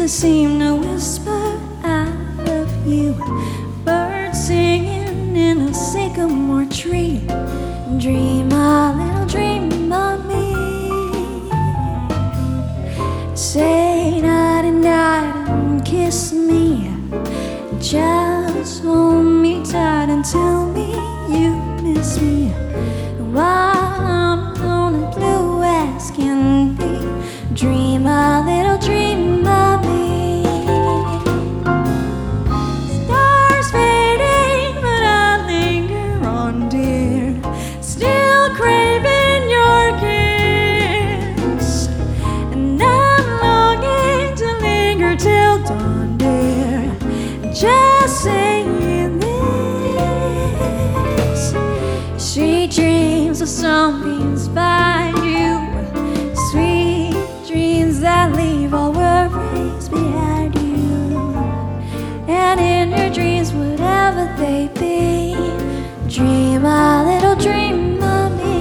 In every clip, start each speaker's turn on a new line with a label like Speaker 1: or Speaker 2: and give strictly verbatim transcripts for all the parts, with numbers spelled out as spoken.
Speaker 1: that seem to whisper, I love you. Birds singing in a sycamore tree. Dream a little dream of me. Say nighty night and kiss me. Just hold me tight and tell me you miss me. While I'm alone and blue as can be, dream a little dream of me. Stars fading, but I linger on, dear, still craving your kiss. And I'm longing to linger till dawn, dear, just saying this. Sweet dreams of sunbeams find you, sweet dreams that leave all worries behind you. And in your dreams, whatever they be, dream a little dream of me.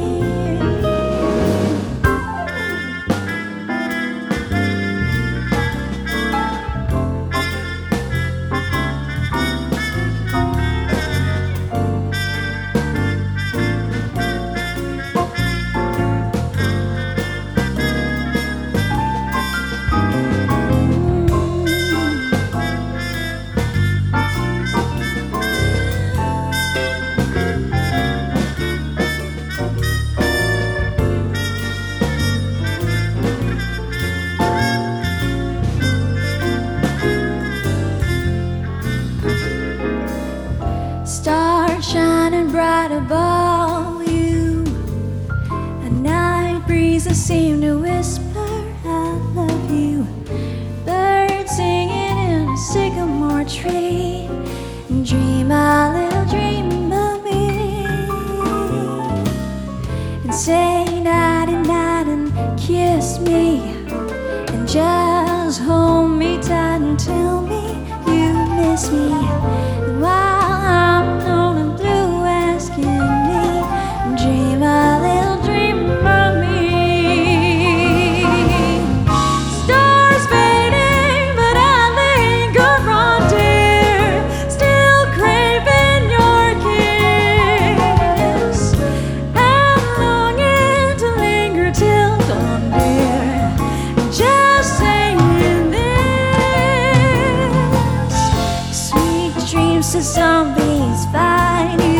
Speaker 1: Stars shining bright above you. A night breeze that seem to whisper, I love you. Birds singing in a sycamore tree. Dream a little dream of me. And say nighty night and kiss me. And just hold me tight and tell me you miss me. And while I'm alone and blue as can be, dream a little dream of me. Stars fading, but I linger on, dear, still craving your kiss. I'm longing to linger till dawn, dear, just saying this. Sweet dreams to zombies find you.